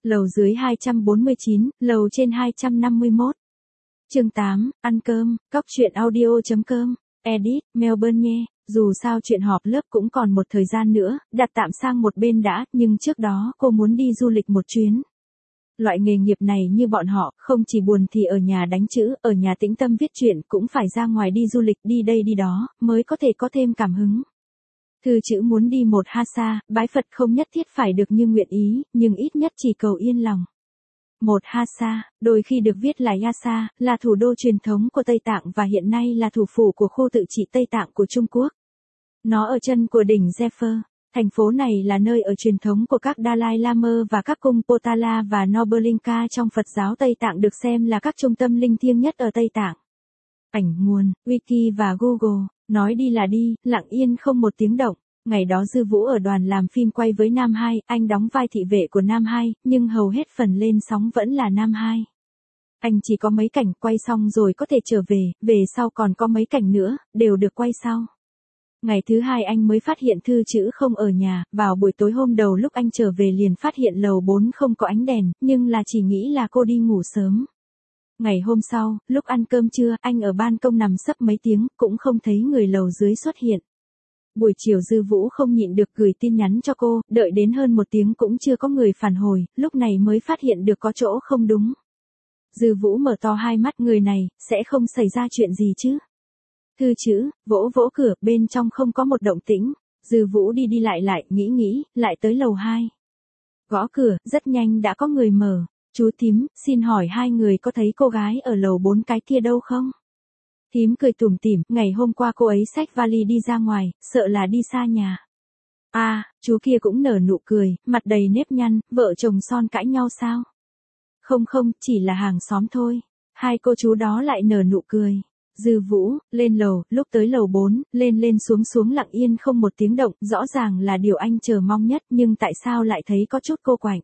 Lầu dưới 249, lầu trên 251. Chương 8, ăn cơm, cóc truyện audio.com, edit, Melbourne nghe. Dù sao chuyện họp lớp cũng còn một thời gian nữa, đặt tạm sang một bên đã, nhưng trước đó cô muốn đi du lịch một chuyến. Loại nghề nghiệp này như bọn họ, không chỉ buồn thì ở nhà đánh chữ, ở nhà tĩnh tâm viết truyện, cũng phải ra ngoài đi du lịch, đi đây đi đó, mới có thể có thêm cảm hứng. Thư chữ muốn đi một Hasa, bái Phật không nhất thiết phải được như nguyện ý, nhưng ít nhất chỉ cầu yên lòng. Một Hasa, đôi khi được viết là Yasa, là thủ đô truyền thống của Tây Tạng và hiện nay là thủ phủ của khu tự trị Tây Tạng của Trung Quốc. Nó ở chân của đỉnh Zephyr. Thành phố này là nơi ở truyền thống của các Dalai Lama và các cung Potala và Nobelinka trong Phật giáo Tây Tạng, được xem là các trung tâm linh thiêng nhất ở Tây Tạng. Ảnh nguồn, Wiki và Google. Nói đi là đi, lặng yên không một tiếng động. Ngày đó Dư Vũ ở đoàn làm phim quay với Nam 2, anh đóng vai thị vệ của Nam 2, nhưng hầu hết phần lên sóng vẫn là Nam 2. Anh chỉ có mấy cảnh quay xong rồi có thể trở về sau còn có mấy cảnh nữa, đều được quay sau. Ngày thứ hai anh mới phát hiện Thư chữ không ở nhà, vào buổi tối hôm đầu lúc anh trở về liền phát hiện lầu 4 không có ánh đèn, nhưng là chỉ nghĩ là cô đi ngủ sớm. Ngày hôm sau, lúc ăn cơm trưa, anh ở ban công nằm sấp mấy tiếng, cũng không thấy người lầu dưới xuất hiện. Buổi chiều Dư Vũ không nhịn được gửi tin nhắn cho cô, đợi đến hơn một tiếng cũng chưa có người phản hồi, lúc này mới phát hiện được có chỗ không đúng. Dư Vũ mở to hai mắt, người này, sẽ không xảy ra chuyện gì chứ? Thư chữ, vỗ vỗ cửa, bên trong không có một động tĩnh. Dư Vũ đi đi lại, nghĩ, lại tới lầu 2. Gõ cửa, rất nhanh đã có người mở. Chú thím, xin hỏi hai người có thấy cô gái ở lầu 4 cái kia đâu không? Thím cười tủm tỉm, ngày hôm qua cô ấy xách vali đi ra ngoài, sợ là đi xa nhà. À, chú kia cũng nở nụ cười, mặt đầy nếp nhăn, vợ chồng son cãi nhau sao? Không, chỉ là hàng xóm thôi. Hai cô chú đó lại nở nụ cười. Dư Vũ, lên lầu, lúc tới lầu 4, lên xuống lặng yên không một tiếng động, rõ ràng là điều anh chờ mong nhất, nhưng tại sao lại thấy có chút cô quạnh.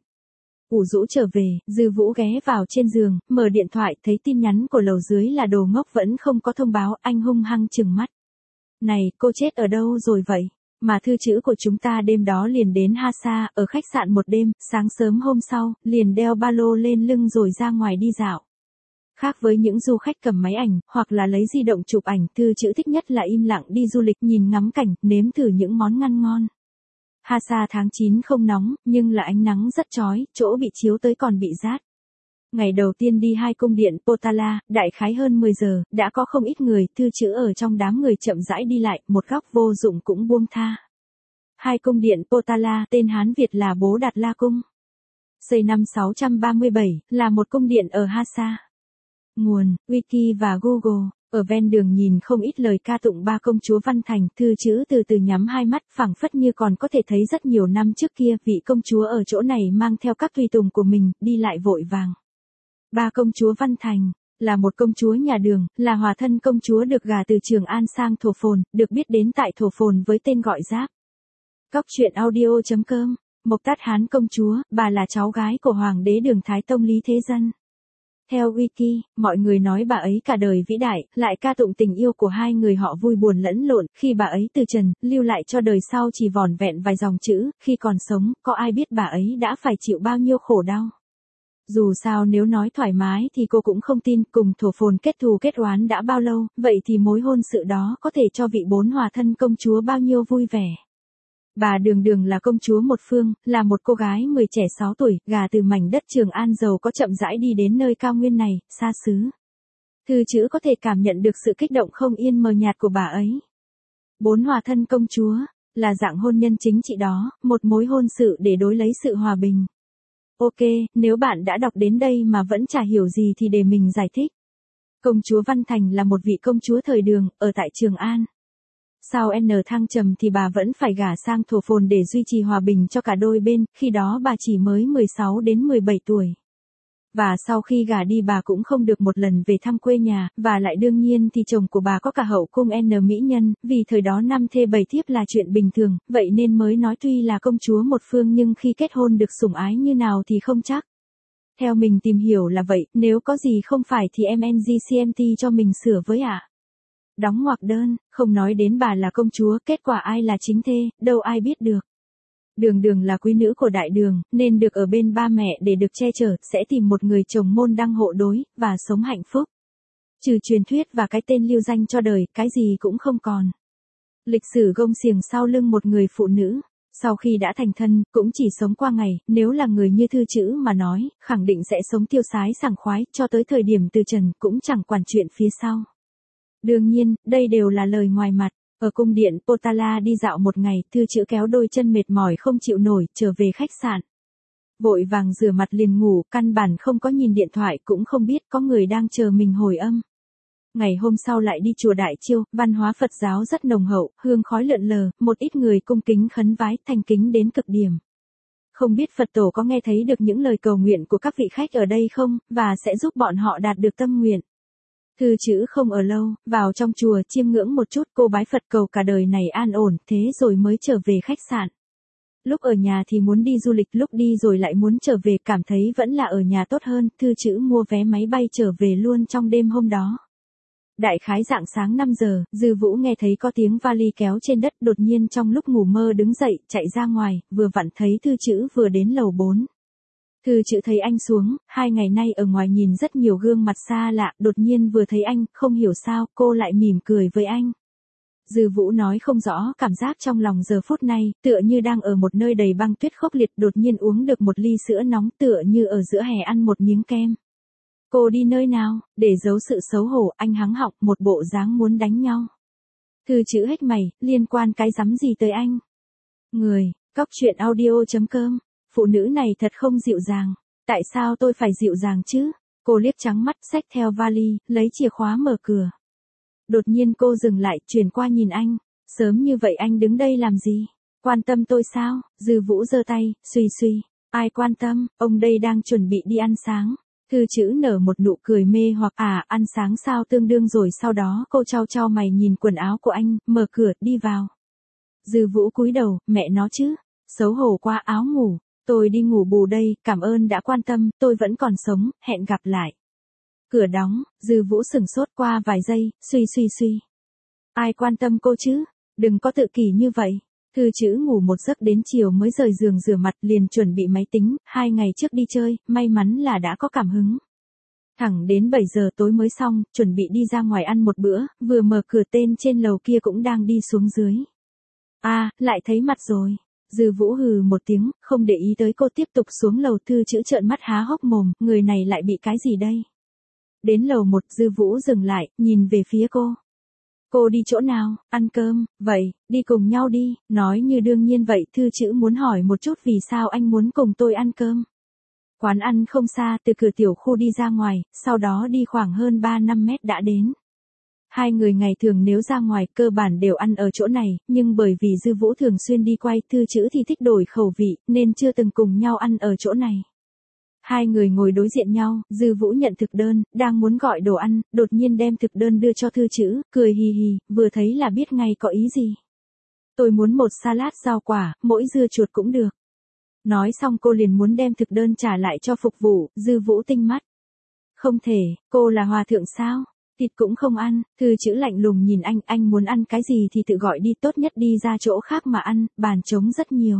Ủ rũ trở về, Dư Vũ ghé vào trên giường, mở điện thoại, thấy tin nhắn của lầu dưới là đồ ngốc vẫn không có thông báo, anh hung hăng trừng mắt. Này, cô chết ở đâu rồi vậy? Mà thư chữ của chúng ta đêm đó liền đến Hasa, ở khách sạn một đêm, sáng sớm hôm sau, liền đeo ba lô lên lưng rồi ra ngoài đi dạo. Khác với những du khách cầm máy ảnh, hoặc là lấy di động chụp ảnh, thư chữ thích nhất là im lặng đi du lịch, nhìn ngắm cảnh, nếm thử những món ăn ngon. Hasa tháng 9 không nóng, nhưng là ánh nắng rất chói, chỗ bị chiếu tới còn bị rát. Ngày đầu tiên đi hai cung điện Potala, đại khái hơn 10 giờ, đã có không ít người, thư chữ ở trong đám người chậm rãi đi lại, một góc vô dụng cũng buông tha. Hai cung điện Potala, tên Hán Việt là Bố Đạt La Cung. Xây năm 637, là một cung điện ở Hasa. Nguồn, Wiki và Google. Ở ven đường nhìn không ít lời ca tụng ba công chúa Văn Thành, thư chữ từ từ nhắm hai mắt, phảng phất như còn có thể thấy rất nhiều năm trước kia, vị công chúa ở chỗ này mang theo các tùy tùng của mình, đi lại vội vàng. Ba công chúa Văn Thành, là một công chúa nhà Đường, là hòa thân công chúa được gả từ Trường An sang Thổ Phồn, được biết đến tại Thổ Phồn với tên gọi Giáp. Cóc truyện audio.com, Mộc Tát Hán công chúa, bà là cháu gái của Hoàng đế Đường Thái Tông Lý Thế Dân. Theo Wiki, mọi người nói bà ấy cả đời vĩ đại, lại ca tụng tình yêu của hai người họ vui buồn lẫn lộn, khi bà ấy từ trần, lưu lại cho đời sau chỉ vỏn vẹn vài dòng chữ, khi còn sống, có ai biết bà ấy đã phải chịu bao nhiêu khổ đau. Dù sao nếu nói thoải mái thì cô cũng không tin, cùng Thổ Phồn kết thù kết oán đã bao lâu, vậy thì mối hôn sự đó có thể cho vị bốn hòa thân công chúa bao nhiêu vui vẻ. Bà Đường là công chúa một phương, là một cô gái 10 trẻ 6 tuổi, gả từ mảnh đất Trường An giàu có, chậm rãi đi đến nơi cao nguyên này, xa xứ. Thư chữ có thể cảm nhận được sự kích động không yên mờ nhạt của bà ấy. Bốn hòa thân công chúa, là dạng hôn nhân chính trị đó, một mối hôn sự để đối lấy sự hòa bình. Ok, nếu bạn đã đọc đến đây mà vẫn chả hiểu gì thì để mình giải thích. Công chúa Văn Thành là một vị công chúa thời Đường, ở tại Trường An. Sau N thăng trầm thì bà vẫn phải gả sang Thổ Phồn để duy trì hòa bình cho cả đôi bên, khi đó bà chỉ mới 16 đến 17 tuổi. Và sau khi gả đi bà cũng không được một lần về thăm quê nhà, và lại đương nhiên thì chồng của bà có cả hậu cung N mỹ nhân, vì thời đó 5 thê 7 thiếp là chuyện bình thường, vậy nên mới nói tuy là công chúa một phương nhưng khi kết hôn được sủng ái như nào thì không chắc. Theo mình tìm hiểu là vậy, nếu có gì không phải thì MNGCMT cho mình sửa với ạ. Đóng ngoặc đơn, không nói đến bà là công chúa, kết quả ai là chính thê, đâu ai biết được. Đường Đường là quý nữ của đại đường, nên được ở bên ba mẹ để được che chở, sẽ tìm một người chồng môn đăng hộ đối, và sống hạnh phúc. Trừ truyền thuyết và cái tên lưu danh cho đời, cái gì cũng không còn. Lịch sử gông xiềng sau lưng một người phụ nữ. Sau khi đã thành thân, cũng chỉ sống qua ngày, nếu là người như thư chữ mà nói, khẳng định sẽ sống tiêu sái sảng khoái, cho tới thời điểm từ trần, cũng chẳng quản chuyện phía sau. Đương nhiên, đây đều là lời ngoài mặt. Ở cung điện Potala đi dạo một ngày, thư chữ kéo đôi chân mệt mỏi không chịu nổi, trở về khách sạn. Vội vàng rửa mặt liền ngủ, căn bản không có nhìn điện thoại, cũng không biết có người đang chờ mình hồi âm. Ngày hôm sau lại đi chùa Đại Chiêu, văn hóa Phật giáo rất nồng hậu, hương khói lượn lờ, một ít người cung kính khấn vái, thành kính đến cực điểm. Không biết Phật tổ có nghe thấy được những lời cầu nguyện của các vị khách ở đây không, và sẽ giúp bọn họ đạt được tâm nguyện. Thư chữ không ở lâu, vào trong chùa chiêm ngưỡng một chút, cô bái Phật cầu cả đời này an ổn, thế rồi mới trở về khách sạn. Lúc ở nhà thì muốn đi du lịch, lúc đi rồi lại muốn trở về, cảm thấy vẫn là ở nhà tốt hơn, thư chữ mua vé máy bay trở về luôn trong đêm hôm đó. Đại khái rạng sáng 5 giờ, Dư Vũ nghe thấy có tiếng vali kéo trên đất, đột nhiên trong lúc ngủ mơ đứng dậy, chạy ra ngoài, vừa vặn thấy thư chữ vừa đến lầu 4. Thư chữ thấy anh xuống, 2 ngày nay ở ngoài nhìn rất nhiều gương mặt xa lạ, đột nhiên vừa thấy anh, không hiểu sao, cô lại mỉm cười với anh. Dư Vũ nói không rõ cảm giác trong lòng giờ phút này, tựa như đang ở một nơi đầy băng tuyết khốc liệt, đột nhiên uống được một ly sữa nóng, tựa như ở giữa hè ăn một miếng kem. Cô đi nơi nào, để giấu sự xấu hổ, anh hắng họng, một bộ dáng muốn đánh nhau. Thư chữ hếch mày, liên quan cái rắm gì tới anh? Người, cóc truyện audio.com, phụ nữ này thật không dịu dàng. Tại sao tôi phải dịu dàng chứ? Cô liếc trắng mắt, xách theo vali, lấy chìa khóa mở cửa. Đột nhiên cô dừng lại, chuyển qua nhìn anh. Sớm như vậy anh đứng đây làm gì? Quan tâm tôi sao? Dư Vũ giơ tay, suy suy. Ai quan tâm, ông đây đang chuẩn bị đi ăn sáng. Thư chữ nở một nụ cười mê hoặc ăn sáng sao tương đương rồi, sau đó cô chau chau mày nhìn quần áo của anh, mở cửa, đi vào. Dư Vũ cúi đầu, mẹ nó chứ, xấu hổ qua áo ngủ, tôi đi ngủ bù đây, cảm ơn đã quan tâm, tôi vẫn còn sống, hẹn gặp lại. Cửa đóng, Dư Vũ sửng sốt qua vài giây, suy. Ai quan tâm cô chứ, đừng có tự kỷ như vậy. Thư chữ ngủ một giấc đến chiều mới rời giường rửa mặt, liền chuẩn bị máy tính, 2 ngày trước đi chơi, may mắn là đã có cảm hứng. Thẳng đến 7 giờ tối mới xong, chuẩn bị đi ra ngoài ăn một bữa, vừa mở cửa tên trên lầu kia cũng đang đi xuống dưới. Lại thấy mặt rồi. Dư Vũ hừ một tiếng, không để ý tới cô, tiếp tục xuống lầu. Thư chữ trợn mắt há hốc mồm, người này lại bị cái gì đây? Đến lầu 1, Dư Vũ dừng lại, nhìn về phía cô. Cô đi chỗ nào, ăn cơm, vậy, đi cùng nhau đi, nói như đương nhiên vậy. Thư chữ muốn hỏi một chút vì sao anh muốn cùng tôi ăn cơm. Quán ăn không xa, từ cửa tiểu khu đi ra ngoài, sau đó đi khoảng hơn 3-5 mét đã đến. Hai người ngày thường nếu ra ngoài, cơ bản đều ăn ở chỗ này, nhưng bởi vì Dư Vũ thường xuyên đi quay, thư chữ thì thích đổi khẩu vị, nên chưa từng cùng nhau ăn ở chỗ này. Hai người ngồi đối diện nhau, Dư Vũ nhận thực đơn, đang muốn gọi đồ ăn, đột nhiên đem thực đơn đưa cho thư chữ, cười hì hì, vừa thấy là biết ngay có ý gì. Tôi muốn một salad rau quả, mỗi dưa chuột cũng được. Nói xong cô liền muốn đem thực đơn trả lại cho phục vụ, Dư Vũ tinh mắt. Không thể, cô là hòa thượng sao? Thịt cũng không ăn, thư chữ lạnh lùng nhìn anh muốn ăn cái gì thì tự gọi đi, tốt nhất đi ra chỗ khác mà ăn, bàn trống rất nhiều.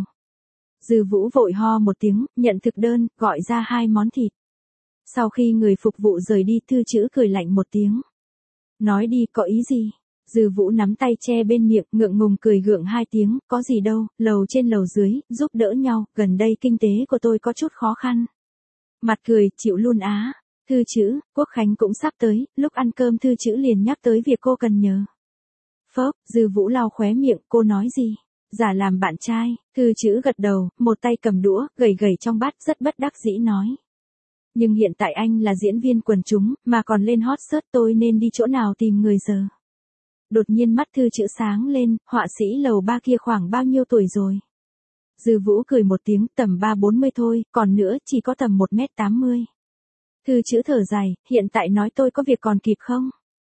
Dư Vũ vội ho một tiếng, nhận thực đơn, gọi ra 2 món thịt. Sau khi người phục vụ rời đi, thư chữ cười lạnh một tiếng. Nói đi, có ý gì? Dư Vũ nắm tay che bên miệng, ngượng ngùng cười gượng 2 tiếng, có gì đâu, lầu trên lầu dưới, giúp đỡ nhau, gần đây kinh tế của tôi có chút khó khăn. Mặt cười, chịu luôn á. Thư chữ, Quốc khánh cũng sắp tới, lúc ăn cơm thư chữ liền nhắc tới việc cô cần nhờ. Phớp, Dư Vũ lau khóe miệng, cô nói gì? Giả làm bạn trai, thư chữ gật đầu, một tay cầm đũa, gầy gầy trong bát, rất bất đắc dĩ nói. Nhưng hiện tại anh là diễn viên quần chúng, mà còn lên hot search, tôi nên đi chỗ nào tìm người giờ? Đột nhiên mắt thư chữ sáng lên, họa sĩ lầu 3 kia khoảng bao nhiêu tuổi rồi? Dư Vũ cười một tiếng, tầm 3-40 thôi, còn nữa chỉ có tầm 1m80. Thư chữ thở dài, hiện tại nói tôi có việc còn kịp không?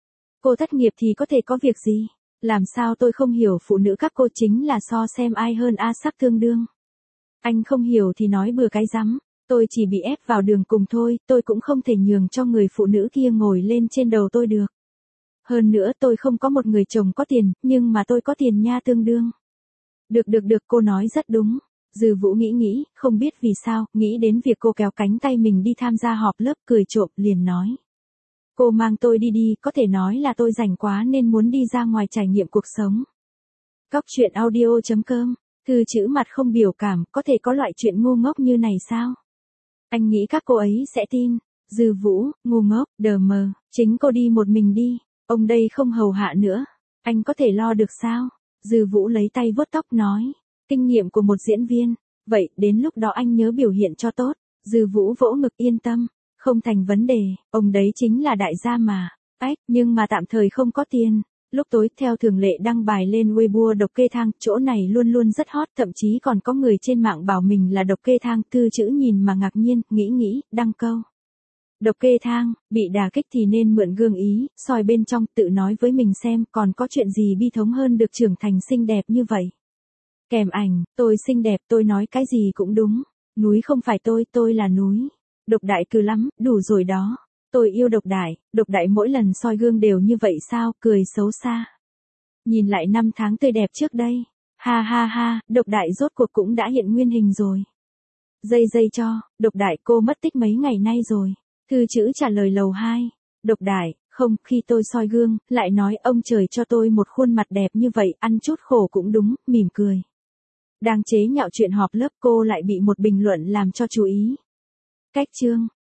Cô thất nghiệp thì có thể có việc gì? Làm sao tôi không hiểu, phụ nữ các cô chính là so xem ai hơn sắc tương đương. Anh không hiểu thì nói bừa cái rắm, tôi chỉ bị ép vào đường cùng thôi, tôi cũng không thể nhường cho người phụ nữ kia ngồi lên trên đầu tôi được. Hơn nữa tôi không có một người chồng có tiền, nhưng mà tôi có tiền nha tương đương. Được, cô nói rất đúng. Dư Vũ nghĩ, không biết vì sao, nghĩ đến việc cô kéo cánh tay mình đi tham gia họp lớp, cười trộm, liền nói. Cô mang tôi đi đi, có thể nói là tôi rảnh quá nên muốn đi ra ngoài trải nghiệm cuộc sống. Cóc truyện audio.com, thư chữ mặt không biểu cảm, có thể có loại chuyện ngu ngốc như này sao? Anh nghĩ các cô ấy sẽ tin. Dư Vũ, ngu ngốc, đờ mờ, chính cô đi một mình đi, ông đây không hầu hạ nữa. Anh có thể lo được sao? Dư Vũ lấy tay vuốt tóc nói. Kinh nghiệm của một diễn viên. Vậy, đến lúc đó anh nhớ biểu hiện cho tốt. Dư Vũ vỗ ngực yên tâm. Không thành vấn đề, ông đấy chính là đại gia mà. Ách, nhưng mà tạm thời không có tiền. Lúc tối theo thường lệ đăng bài lên Weibo độc kê thang, chỗ này luôn luôn rất hot, thậm chí còn có người trên mạng bảo mình là độc kê thang, thư chữ nhìn mà ngạc nhiên, nghĩ, đăng câu. Độc kê thang, bị đả kích thì nên mượn gương ý, soi bên trong, tự nói với mình xem còn có chuyện gì bi thống hơn được trưởng thành xinh đẹp như vậy. Kèm ảnh, tôi xinh đẹp, tôi nói cái gì cũng đúng. Núi không phải tôi là núi. Độc đại cừ lắm, đủ rồi đó. Tôi yêu độc đại mỗi lần soi gương đều như vậy sao, cười xấu xa. Nhìn lại năm tháng tươi đẹp trước đây. Ha ha ha, độc đại rốt cuộc cũng đã hiện nguyên hình rồi. Dây cho, độc đại cô mất tích mấy ngày nay rồi. Thư chữ trả lời lầu 2. Độc đại, không, khi tôi soi gương, lại nói ông trời cho tôi một khuôn mặt đẹp như vậy, ăn chút khổ cũng đúng, mỉm cười. Đang chế nhạo chuyện họp lớp cô lại bị một bình luận làm cho chú ý. Cách chương.